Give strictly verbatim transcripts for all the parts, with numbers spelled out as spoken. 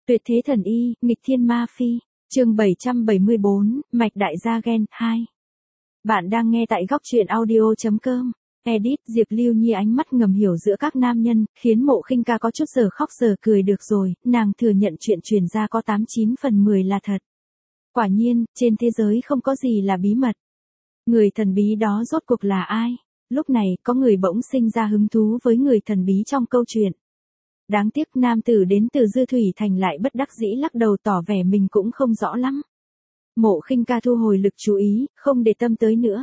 Tuyệt thế thần y, nghịch thiên ma phi. Chương bảy trăm bảy mươi bốn, Mạch đại gia gen hai. Bạn đang nghe tại góc truyện audio chấm com. Edit Diệp Lưu Nhi ánh mắt ngầm hiểu giữa các nam nhân, khiến Mộ Khinh Ca có chút giờ khóc giờ cười được rồi, nàng thừa nhận chuyện truyền ra có tám chín phần mười là thật. Quả nhiên, trên thế giới không có gì là bí mật. Người thần bí đó rốt cuộc là ai? Lúc này, có người bỗng sinh ra hứng thú với người thần bí trong câu chuyện. Đáng tiếc nam tử đến từ Dư Thủy Thành lại bất đắc dĩ lắc đầu tỏ vẻ mình cũng không rõ lắm. Mộ Khinh Ca thu hồi lực chú ý, không để tâm tới nữa.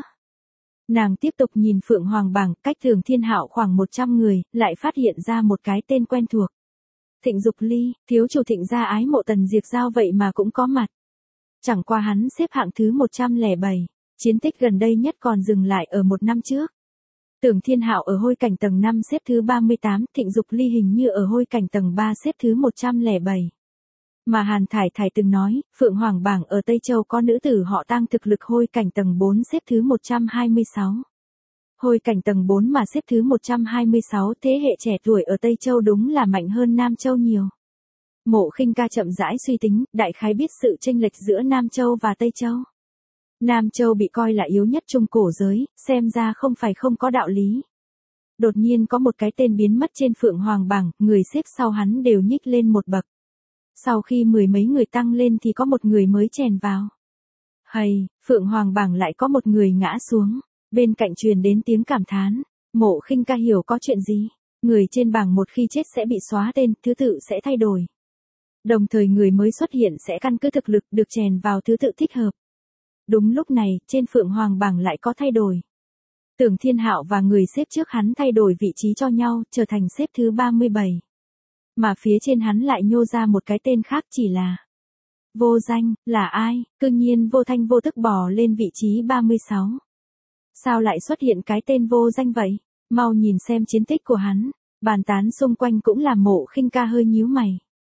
Nàng tiếp tục nhìn Phượng Hoàng bảng, cách Thường Thiên Hạo khoảng một trăm người, lại phát hiện ra một cái tên quen thuộc. Thịnh Dục Ly, thiếu chủ Thịnh gia ái mộ Tần Diệt Giao vậy mà cũng có mặt. Chẳng qua hắn xếp hạng thứ một trăm lẻ bảy, chiến tích gần đây nhất còn dừng lại ở một năm trước. Tưởng Thiên Hạo ở hôi cảnh tầng năm xếp thứ ba mươi tám, Thịnh Dục Ly hình như ở hôi cảnh tầng ba xếp thứ một trăm lẻ bảy. Mà Hàn Thải Thải từng nói, Phượng Hoàng bảng ở Tây Châu có nữ tử họ Tăng thực lực hôi cảnh tầng bốn xếp thứ một trăm hai mươi sáu. Hôi cảnh tầng bốn mà xếp thứ một trăm hai mươi sáu, thế hệ trẻ tuổi ở Tây Châu đúng là mạnh hơn Nam Châu nhiều. Mộ Khinh Ca chậm rãi suy tính, đại khái biết sự chênh lệch giữa Nam Châu và Tây Châu. Nam Châu bị coi là yếu nhất trung cổ giới, xem ra không phải không có đạo lý. Đột nhiên có một cái tên biến mất trên Phượng Hoàng bảng, người xếp sau hắn đều nhích lên một bậc. Sau khi mười mấy người tăng lên thì có một người mới chèn vào. Hầy, Phượng Hoàng bảng lại có một người ngã xuống, bên cạnh truyền đến tiếng cảm thán. Mộ Khinh Ca hiểu có chuyện gì, người trên bảng một khi chết sẽ bị xóa tên, thứ tự sẽ thay đổi. Đồng thời người mới xuất hiện sẽ căn cứ thực lực được chèn vào thứ tự thích hợp. Đúng lúc này, trên Phượng Hoàng bảng lại có thay đổi. Tưởng Thiên Hạo và người xếp trước hắn thay đổi vị trí cho nhau, trở thành xếp thứ ba mươi bảy. Mà phía trên hắn lại nhô ra một cái tên khác chỉ là Vô Danh, là ai? Cư nhiên vô thanh vô tức bò lên vị trí ba mươi sáu. Sao lại xuất hiện cái tên Vô Danh vậy? Mau nhìn xem chiến tích của hắn. Bàn tán xung quanh cũng làm Mộ Khinh Ca hơi nhíu mày.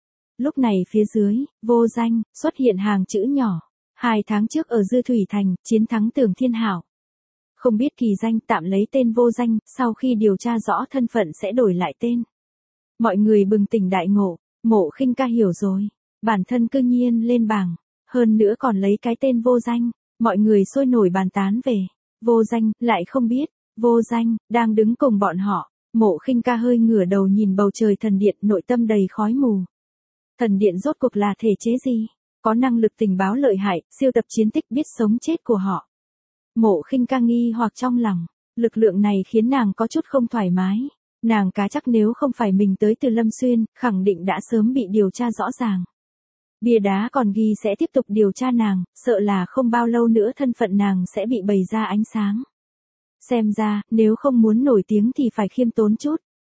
Lúc này phía dưới, Vô Danh, xuất hiện hàng chữ nhỏ. Hai tháng trước ở Dư Thủy Thành, chiến thắng Tưởng Thiên Hạo. Không biết kỳ danh, tạm lấy tên Vô Danh, sau khi điều tra rõ thân phận sẽ đổi lại tên. Mọi người bừng tỉnh đại ngộ, Mộ Khinh Ca hiểu rồi. Bản thân cư nhiên lên bảng, hơn nữa còn lấy cái tên Vô Danh. Mọi người sôi nổi bàn tán về Vô Danh, lại không biết Vô Danh đang đứng cùng bọn họ. Mộ Khinh Ca hơi ngửa đầu nhìn bầu trời thần điện, nội tâm đầy khói mù. Thần điện rốt cuộc là thể chế gì? Có năng lực tình báo lợi hại, siêu tập chiến tích biết sống chết của họ. Mộ Khinh Ca nghi hoặc trong lòng, lực lượng này khiến nàng có chút không thoải mái. Nàng cá chắc nếu không phải mình tới từ Lâm Xuyên, khẳng định đã sớm bị điều tra rõ ràng. Bia đá còn ghi sẽ tiếp tục điều tra nàng, sợ là không bao lâu nữa thân phận nàng sẽ bị bày ra ánh sáng. Xem ra, nếu không muốn nổi tiếng thì phải khiêm tốn chút.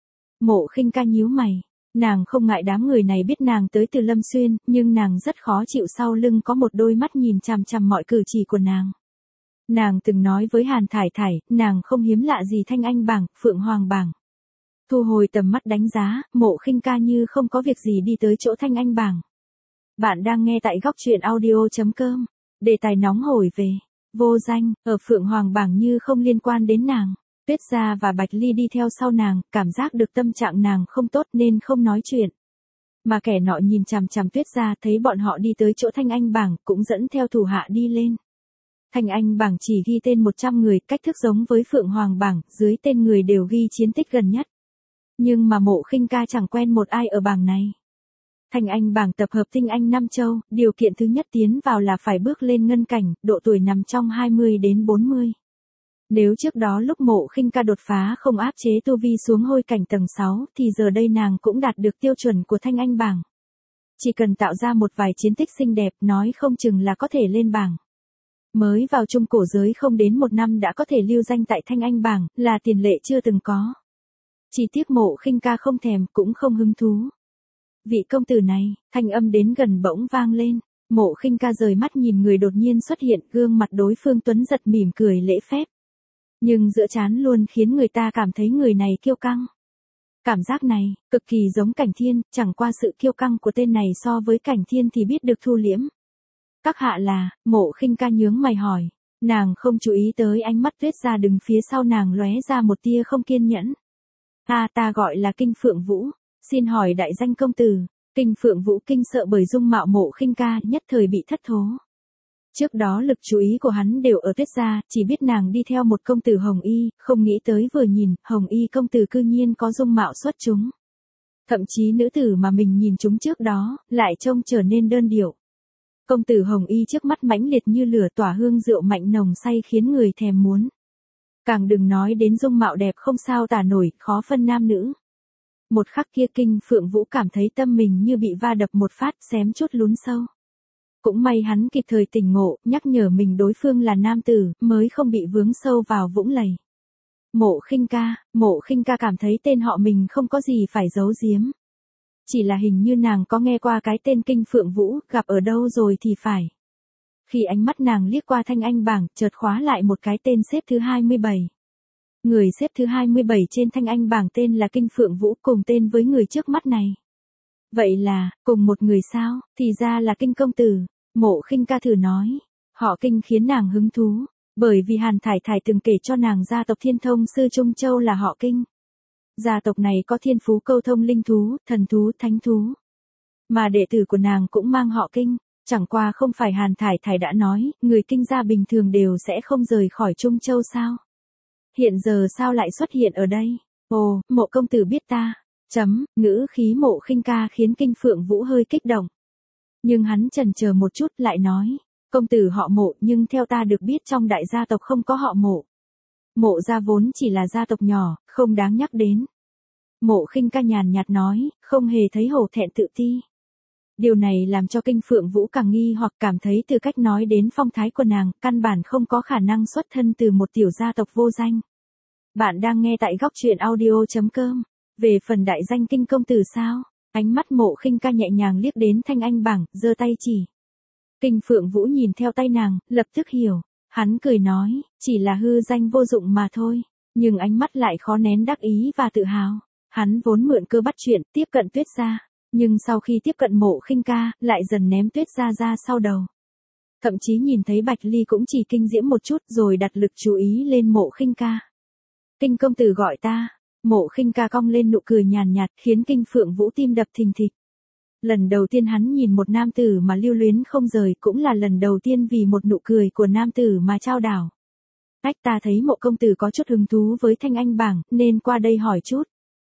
Mộ Khinh Ca nhíu mày. Nàng không ngại đám người này biết nàng tới từ Lâm Xuyên, nhưng nàng rất khó chịu sau lưng có một đôi mắt nhìn chằm chằm mọi cử chỉ của nàng. Nàng từng nói với Hàn Thải Thải, nàng không hiếm lạ gì Thanh Anh bảng, Phượng Hoàng bảng. Thu hồi tầm mắt đánh giá, Mộ Khinh Ca như không có việc gì đi tới chỗ Thanh Anh bảng. Bạn đang nghe tại góc truyện audio chấm com. Đề tài nóng hổi về Vô Danh, ở Phượng Hoàng bảng như không liên quan đến nàng. Tuyết Gia và Bạch Ly đi theo sau nàng, cảm giác được tâm trạng nàng không tốt nên không nói chuyện. Mà kẻ nọ nhìn chằm chằm Tuyết Gia thấy bọn họ đi tới chỗ Thanh Anh bảng, cũng dẫn theo thủ hạ đi lên. Thanh Anh bảng chỉ ghi tên một trăm người, cách thức giống với Phượng Hoàng bảng, dưới tên người đều ghi chiến tích gần nhất. Nhưng mà Mộ Khinh Ca chẳng quen một ai ở bảng này. Thanh Anh bảng tập hợp tinh anh Nam Châu, điều kiện thứ nhất tiến vào là phải bước lên ngân cảnh, độ tuổi nằm trong hai mươi đến bốn mươi. Nếu trước đó lúc Mộ Khinh Ca đột phá không áp chế tu vi xuống hôi cảnh tầng sáu thì giờ đây nàng cũng đạt được tiêu chuẩn của Thanh Anh bảng. Chỉ cần tạo ra một vài chiến tích xinh đẹp nói không chừng là có thể lên bảng. Mới vào trung cổ giới không đến một năm đã có thể lưu danh tại Thanh Anh bảng là tiền lệ chưa từng có. Chỉ tiếc Mộ Khinh Ca không thèm cũng không hứng thú. Vị công tử này, thanh âm đến gần bỗng vang lên. Mộ Khinh Ca rời mắt nhìn người đột nhiên xuất hiện, gương mặt đối phương tuấn giật mỉm cười lễ phép. Nhưng giữa trán luôn khiến người ta cảm thấy người này kiêu căng. Cảm giác này, cực kỳ giống Cảnh Thiên, chẳng qua sự kiêu căng của tên này so với Cảnh Thiên thì biết được thu liễm. Các hạ là, Mộ Khinh Ca nhướng mày hỏi. Nàng không chú ý tới ánh mắt Tuyết Gia đứng phía sau nàng lóe ra một tia không kiên nhẫn. Ta ta gọi là Kinh Phượng Vũ, xin hỏi đại danh công tử. Kinh Phượng Vũ kinh sợ bởi dung mạo Mộ Khinh Ca, nhất thời bị thất thố. Trước đó lực chú ý của hắn đều ở Tuyết gia, chỉ biết nàng đi theo một công tử Hồng Y, không nghĩ tới vừa nhìn, Hồng Y công tử cư nhiên có dung mạo xuất chúng. Thậm chí nữ tử mà mình nhìn chúng trước đó, lại trông trở nên đơn điệu. Công tử Hồng Y trước mắt mãnh liệt như lửa, tỏa hương rượu mạnh nồng say khiến người thèm muốn. Càng đừng nói đến dung mạo đẹp không sao tả nổi, khó phân nam nữ. Một khắc kia Kinh Phượng Vũ cảm thấy tâm mình như bị va đập một phát, xém chút lún sâu. Cũng may hắn kịp thời tỉnh ngộ, nhắc nhở mình đối phương là nam tử, mới không bị vướng sâu vào vũng lầy. Mộ Khinh Ca, Mộ Khinh Ca cảm thấy tên họ mình không có gì phải giấu giếm. Chỉ là hình như nàng có nghe qua cái tên Kinh Phượng Vũ, gặp ở đâu rồi thì phải. Khi ánh mắt nàng liếc qua thanh anh bảng, chợt khóa lại một cái tên xếp thứ hai mươi bảy. Người xếp thứ hai mươi bảy trên thanh anh bảng tên là Kinh Phượng Vũ, cùng tên với người trước mắt này. Vậy là, cùng một người sao, thì ra là Kinh công tử. Mộ Khinh Ca thử nói, họ Kinh khiến nàng hứng thú, bởi vì Hàn Thải Thải từng kể cho nàng gia tộc Thiên Thông Sư Trung Châu là họ Kinh. Gia tộc này có thiên phú câu thông linh thú, thần thú, thánh thú. Mà đệ tử của nàng cũng mang họ Kinh, chẳng qua không phải Hàn Thải Thải đã nói, người Kinh gia bình thường đều sẽ không rời khỏi Trung Châu sao? Hiện giờ sao lại xuất hiện ở đây? Ồ, Mộ công tử biết ta. Chấm, ngữ khí Mộ Khinh Ca khiến Kinh Phượng Vũ hơi kích động. Nhưng hắn chần chờ một chút lại nói, công tử họ Mộ, nhưng theo ta được biết trong đại gia tộc không có họ Mộ. Mộ gia vốn chỉ là gia tộc nhỏ, không đáng nhắc đến. Mộ Khinh Ca nhàn nhạt nói, không hề thấy hổ thẹn tự ti. Điều này làm cho Kinh Phượng Vũ càng nghi hoặc cảm thấy từ cách nói đến phong thái của nàng, căn bản không có khả năng xuất thân từ một tiểu gia tộc vô danh. Bạn đang nghe tại góc truyện audio chấm com. Về phần đại danh Kinh công tử sao? Ánh mắt Mộ Khinh Ca nhẹ nhàng liếc đến thanh anh bảng, giơ tay chỉ. Kinh Phượng Vũ nhìn theo tay nàng, lập tức hiểu. Hắn cười nói, chỉ là hư danh vô dụng mà thôi. Nhưng ánh mắt lại khó nén đắc ý và tự hào. Hắn vốn mượn cơ bắt chuyện, tiếp cận Tuyết gia. Nhưng sau khi tiếp cận Mộ Khinh Ca, lại dần ném Tuyết gia ra sau đầu. Thậm chí nhìn thấy Bạch Ly cũng chỉ kinh diễm một chút rồi đặt lực chú ý lên Mộ Khinh Ca. Kinh công tử gọi ta. Mộ Khinh Ca cong lên nụ cười nhàn nhạt khiến Kinh Phượng Vũ tim đập thình thịch. Lần đầu tiên hắn nhìn một nam tử mà lưu luyến không rời, cũng là lần đầu tiên vì một nụ cười của nam tử mà trao đảo. Ách, ta thấy Mộ công tử có chút hứng thú với thanh anh bảng, nên qua đây hỏi chút.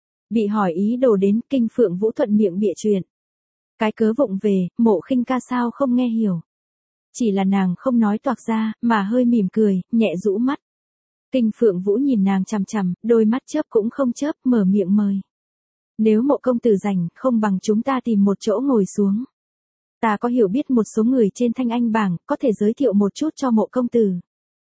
Bị hỏi ý đồ đến, Kinh Phượng Vũ thuận miệng bịa chuyện. Cái cớ vụng về, Mộ Khinh Ca sao không nghe hiểu. Chỉ là nàng không nói toạc ra, mà hơi mỉm cười, nhẹ rũ mắt. Kinh Phượng Vũ nhìn nàng chằm chằm, đôi mắt chớp cũng không chớp, mở miệng mời. Nếu Mộ công tử rảnh, không bằng chúng ta tìm một chỗ ngồi xuống. Ta có hiểu biết một số người trên thanh anh bảng, có thể giới thiệu một chút cho Mộ công tử.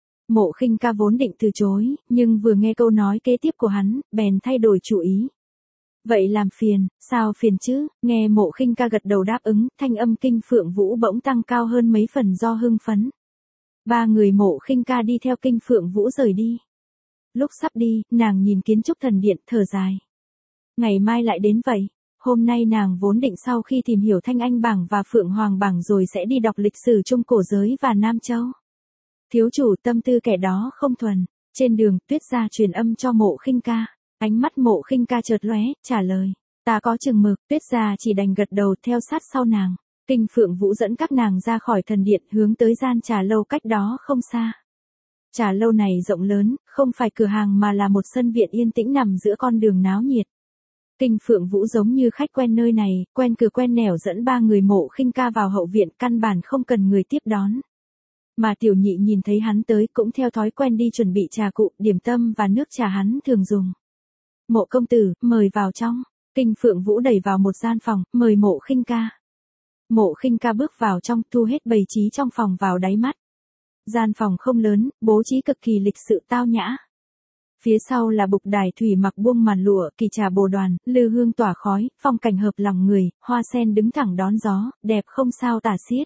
Mộ Khinh Ca vốn định từ chối, nhưng vừa nghe câu nói kế tiếp của hắn, bèn thay đổi chủ ý. Vậy làm phiền, sao phiền chứ? Nghe Mộ Khinh Ca gật đầu đáp ứng, thanh âm Kinh Phượng Vũ bỗng tăng cao hơn mấy phần do hưng phấn. Ba người Mộ Khinh Ca đi theo Kinh Phượng Vũ rời đi. Lúc sắp đi, nàng nhìn kiến trúc thần điện, thở dài. Ngày mai lại đến vậy. Hôm nay nàng vốn định sau khi tìm hiểu thanh anh bảng và Phượng Hoàng bảng rồi sẽ đi đọc lịch sử Trung cổ giới và Nam Châu. Thiếu chủ tâm tư kẻ đó không thuần. Trên đường, Tuyết gia truyền âm cho Mộ Khinh Ca. Ánh mắt Mộ Khinh Ca chợt lóe, trả lời. Ta có chừng mực. Tuyết gia chỉ đành gật đầu theo sát sau nàng. Kinh Phượng Vũ dẫn các nàng ra khỏi thần điện hướng tới gian trà lâu cách đó không xa. Trà lâu này rộng lớn, không phải cửa hàng mà là một sân viện yên tĩnh nằm giữa con đường náo nhiệt. Kinh Phượng Vũ giống như khách quen nơi này, quen cửa quen nẻo dẫn ba người Mộ Khinh Ca vào hậu viện, căn bản không cần người tiếp đón. Mà tiểu nhị nhìn thấy hắn tới cũng theo thói quen đi chuẩn bị trà cụ, điểm tâm và nước trà hắn thường dùng. Mộ công tử, mời vào trong. Kinh Phượng Vũ đẩy vào một gian phòng, mời Mộ Khinh Ca. Mộ Khinh Ca bước vào trong, thu hết bày trí trong phòng vào đáy mắt. Gian phòng không lớn, bố trí cực kỳ lịch sự tao nhã. Phía sau là bục đài thủy mặc buông màn lụa, kỳ trà bồ đoàn, lư hương tỏa khói, phong cảnh hợp lòng người, hoa sen đứng thẳng đón gió, đẹp không sao tả xiết.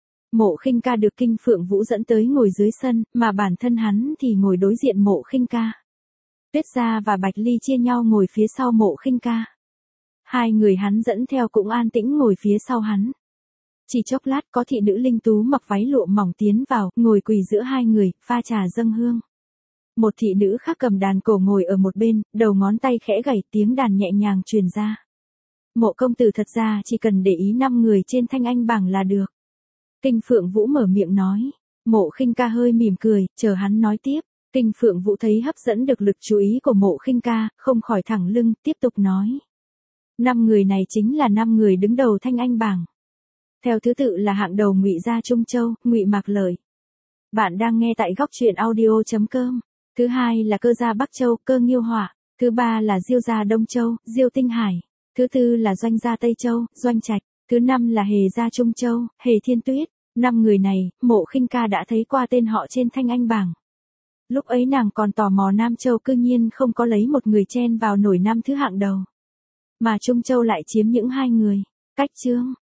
Mộ Khinh Ca được Kinh Phượng Vũ dẫn tới ngồi dưới sân, mà bản thân hắn thì ngồi đối diện Mộ Khinh Ca. Tuyết gia và Bạch Ly chia nhau ngồi phía sau Mộ Khinh Ca. Hai người hắn dẫn theo cũng an tĩnh ngồi phía sau hắn. Chỉ chốc lát có thị nữ linh tú mặc váy lụa mỏng tiến vào, ngồi quỳ giữa hai người, pha trà dâng hương. Một thị nữ khác cầm đàn cổ ngồi ở một bên, đầu ngón tay khẽ gảy, tiếng đàn nhẹ nhàng truyền ra. Mộ công tử thật ra chỉ cần để ý năm người trên thanh anh bảng là được. Kinh Phượng Vũ mở miệng nói. Mộ Khinh Ca hơi mỉm cười, chờ hắn nói tiếp. Kinh Phượng Vũ thấy hấp dẫn được lực chú ý của Mộ Khinh Ca, không khỏi thẳng lưng, tiếp tục nói. Năm người này chính là năm người đứng đầu thanh anh bảng. Theo thứ tự là hạng đầu Ngụy Gia Trung Châu, Ngụy Mạc Lợi. Bạn đang nghe tại góc truyện audio chấm com. Thứ hai là Cơ Gia Bắc Châu, Cơ Nghiêu Họa. Thứ ba là Diêu Gia Đông Châu, Diêu Tinh Hải. Thứ tư là Doanh Gia Tây Châu, Doanh Trạch. Thứ năm là Hề Gia Trung Châu, Hề Thiên Tuyết. Năm người này, Mộ Khinh Ca đã thấy qua tên họ trên thanh anh bảng. Lúc ấy nàng còn tò mò Nam Châu cư nhiên không có lấy một người chen vào nổi năm thứ hạng đầu. Mà Trung Châu lại chiếm những hai người. Cách chương.